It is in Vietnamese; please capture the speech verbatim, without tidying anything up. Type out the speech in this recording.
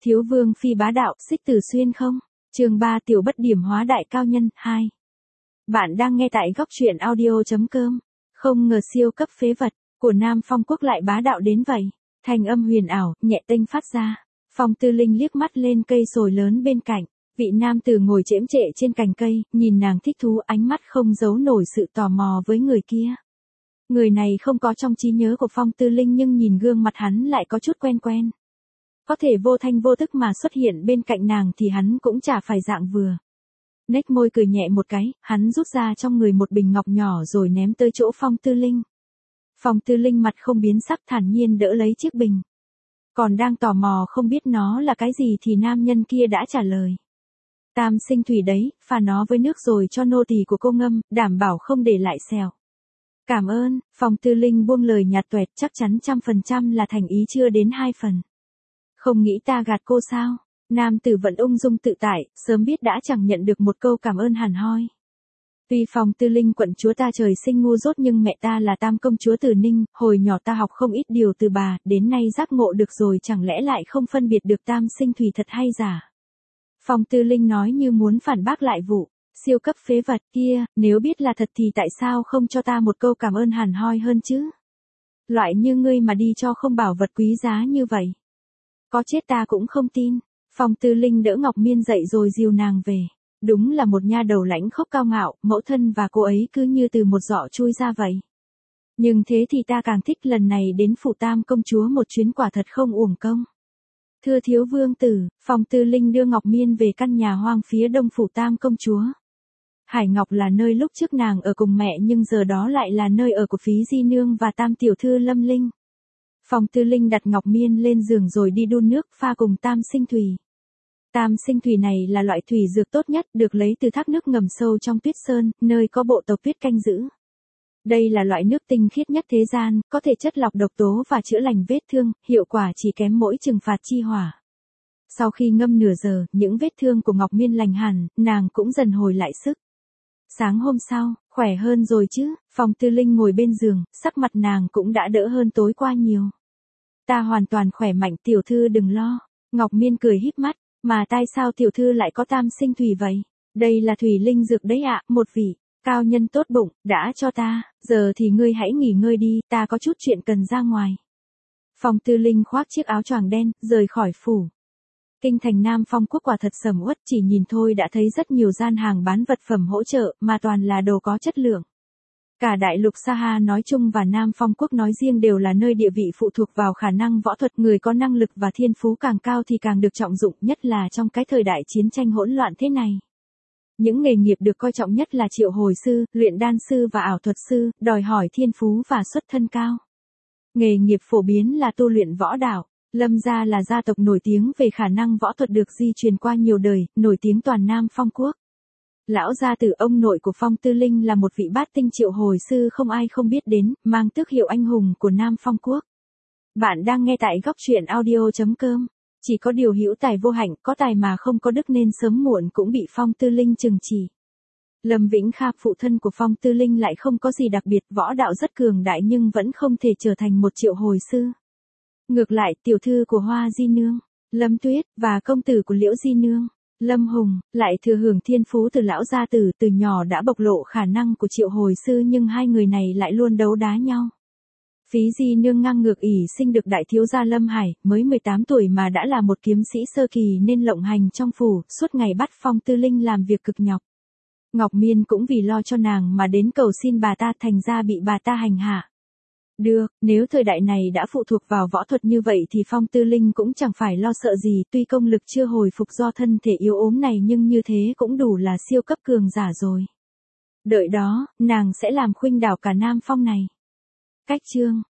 Thiếu vương phi bá đạo, xích tử xuyên không? Chương ba tiểu bất điểm hóa đại cao nhân, hai. Bạn đang nghe tại góc truyện audio chấm com. Không ngờ siêu cấp phế vật của Nam Phong Quốc lại bá đạo đến vậy. Thành âm huyền ảo, nhẹ tênh phát ra. Phong Tư Linh liếc mắt lên cây sồi lớn bên cạnh. Vị nam tử ngồi chễm trệ trên cành cây, nhìn nàng thích thú, ánh mắt không giấu nổi sự tò mò với người kia. Người này không có trong trí nhớ của Phong Tư Linh nhưng nhìn gương mặt hắn lại có chút quen quen. Có thể vô thanh vô tức mà xuất hiện bên cạnh nàng thì hắn cũng chả phải dạng vừa. Nếch môi cười nhẹ một cái, hắn rút ra trong người một bình ngọc nhỏ rồi ném tới chỗ Phong Tư Linh. Phong Tư Linh mặt không biến sắc, thản nhiên đỡ lấy chiếc bình. Còn đang tò mò không biết nó là cái gì thì nam nhân kia đã trả lời. Tam sinh thủy đấy, pha nó với nước rồi cho nô tỳ của cô ngâm, đảm bảo không để lại sẹo. Cảm ơn. Phong Tư Linh buông lời nhạt tuẹt, chắc chắn trăm phần trăm là thành ý chưa đến hai phần. Không nghĩ ta gạt cô sao? Nam tử vẫn ung dung tự tại, sớm biết đã chẳng nhận được một câu cảm ơn hẳn hoi. Tuy Phong Tư Linh quận chúa ta trời sinh ngu dốt nhưng mẹ ta là tam công chúa Từ Ninh, hồi nhỏ ta học không ít điều từ bà, đến nay giác ngộ được rồi, chẳng lẽ lại không phân biệt được tam sinh thủy thật hay giả? Phong Tư Linh nói như muốn phản bác lại vụ siêu cấp phế vật kia, nếu biết là thật thì tại sao không cho ta một câu cảm ơn hẳn hoi hơn chứ? Loại như ngươi mà đi cho không bảo vật quý giá như vậy. Có chết ta cũng không tin. Phong Tư Linh đỡ Ngọc Miên dậy rồi dìu nàng về. Đúng là một nha đầu lãnh khốc cao ngạo, mẫu thân và cô ấy cứ như từ một giỏ chui ra vậy. Nhưng thế thì ta càng thích lần này đến phủ tam công chúa một chuyến quả thật không uổng công. Thưa thiếu vương tử, Phong Tư Linh đưa Ngọc Miên về căn nhà hoang phía đông phủ tam công chúa. Hải Ngọc là nơi lúc trước nàng ở cùng mẹ nhưng giờ đó lại là nơi ở của Phí Di Nương và tam tiểu thư Lâm Linh. Phong Tư Linh đặt Ngọc Miên lên giường rồi đi đun nước pha cùng tam sinh thủy. Tam sinh thủy này là loại thủy dược tốt nhất, được lấy từ thác nước ngầm sâu trong tuyết sơn, nơi có bộ tộc tuyết canh giữ. Đây là loại nước tinh khiết nhất thế gian, có thể chất lọc độc tố và chữa lành vết thương, hiệu quả chỉ kém mỗi trừng phạt chi hỏa. Sau khi ngâm nửa giờ, những vết thương của Ngọc Miên lành hẳn, nàng cũng dần hồi lại sức. Sáng hôm sau, khỏe hơn rồi chứ? Phong Tư Linh ngồi bên giường, sắc mặt nàng cũng đã đỡ hơn tối qua nhiều. Ta hoàn toàn khỏe mạnh, tiểu thư đừng lo. Ngọc Miên cười híp mắt, mà tại sao tiểu thư lại có tam sinh thủy vậy? Đây là thủy linh dược đấy ạ, một vị cao nhân tốt bụng đã cho ta, giờ thì ngươi hãy nghỉ ngơi đi, ta có chút chuyện cần ra ngoài. Phong Tư Linh khoác chiếc áo choàng đen, rời khỏi phủ. Kinh thành Nam Phong Quốc quả thật sầm uất, chỉ nhìn thôi đã thấy rất nhiều gian hàng bán vật phẩm hỗ trợ, mà toàn là đồ có chất lượng. Cả đại lục Sa Ha nói chung và Nam Phong Quốc nói riêng đều là nơi địa vị phụ thuộc vào khả năng võ thuật, người có năng lực và thiên phú càng cao thì càng được trọng dụng, nhất là trong cái thời đại chiến tranh hỗn loạn thế này. Những nghề nghiệp được coi trọng nhất là triệu hồi sư, luyện đan sư và ảo thuật sư, đòi hỏi thiên phú và xuất thân cao. Nghề nghiệp phổ biến là tu luyện võ đạo. Lâm gia là gia tộc nổi tiếng về khả năng võ thuật được di truyền qua nhiều đời, nổi tiếng toàn Nam Phong Quốc. Lão gia tử ông nội của Phong Tư Linh là một vị bát tinh triệu hồi sư không ai không biết đến, mang tước hiệu anh hùng của Nam Phong Quốc. Bạn đang nghe tại góc truyện audio chấm com. Chỉ có điều hữu tài vô hạnh, có tài mà không có đức nên sớm muộn cũng bị Phong Tư Linh trừng trị. Lâm Vĩnh Kha, phụ thân của Phong Tư Linh lại không có gì đặc biệt, võ đạo rất cường đại nhưng vẫn không thể trở thành một triệu hồi sư. Ngược lại, tiểu thư của Hoa Di Nương, Lâm Tuyết, và công tử của Liễu Di Nương, Lâm Hùng, lại thừa hưởng thiên phú từ lão gia tử, từ nhỏ đã bộc lộ khả năng của triệu hồi sư nhưng hai người này lại luôn đấu đá nhau. Phí Di Nương ngang ngược ỷ sinh được đại thiếu gia Lâm Hải, mới mười tám tuổi mà đã là một kiếm sĩ sơ kỳ nên lộng hành trong phủ, suốt ngày bắt Phong Tư Linh làm việc cực nhọc. Ngọc Miên cũng vì lo cho nàng mà đến cầu xin bà ta, thành ra bị bà ta hành hạ. Được, nếu thời đại này đã phụ thuộc vào võ thuật như vậy thì Phong Tư Linh cũng chẳng phải lo sợ gì, tuy công lực chưa hồi phục do thân thể yếu ốm này nhưng như thế cũng đủ là siêu cấp cường giả rồi. Đợi đó, nàng sẽ làm khuynh đảo cả Nam Phong này. Cách chương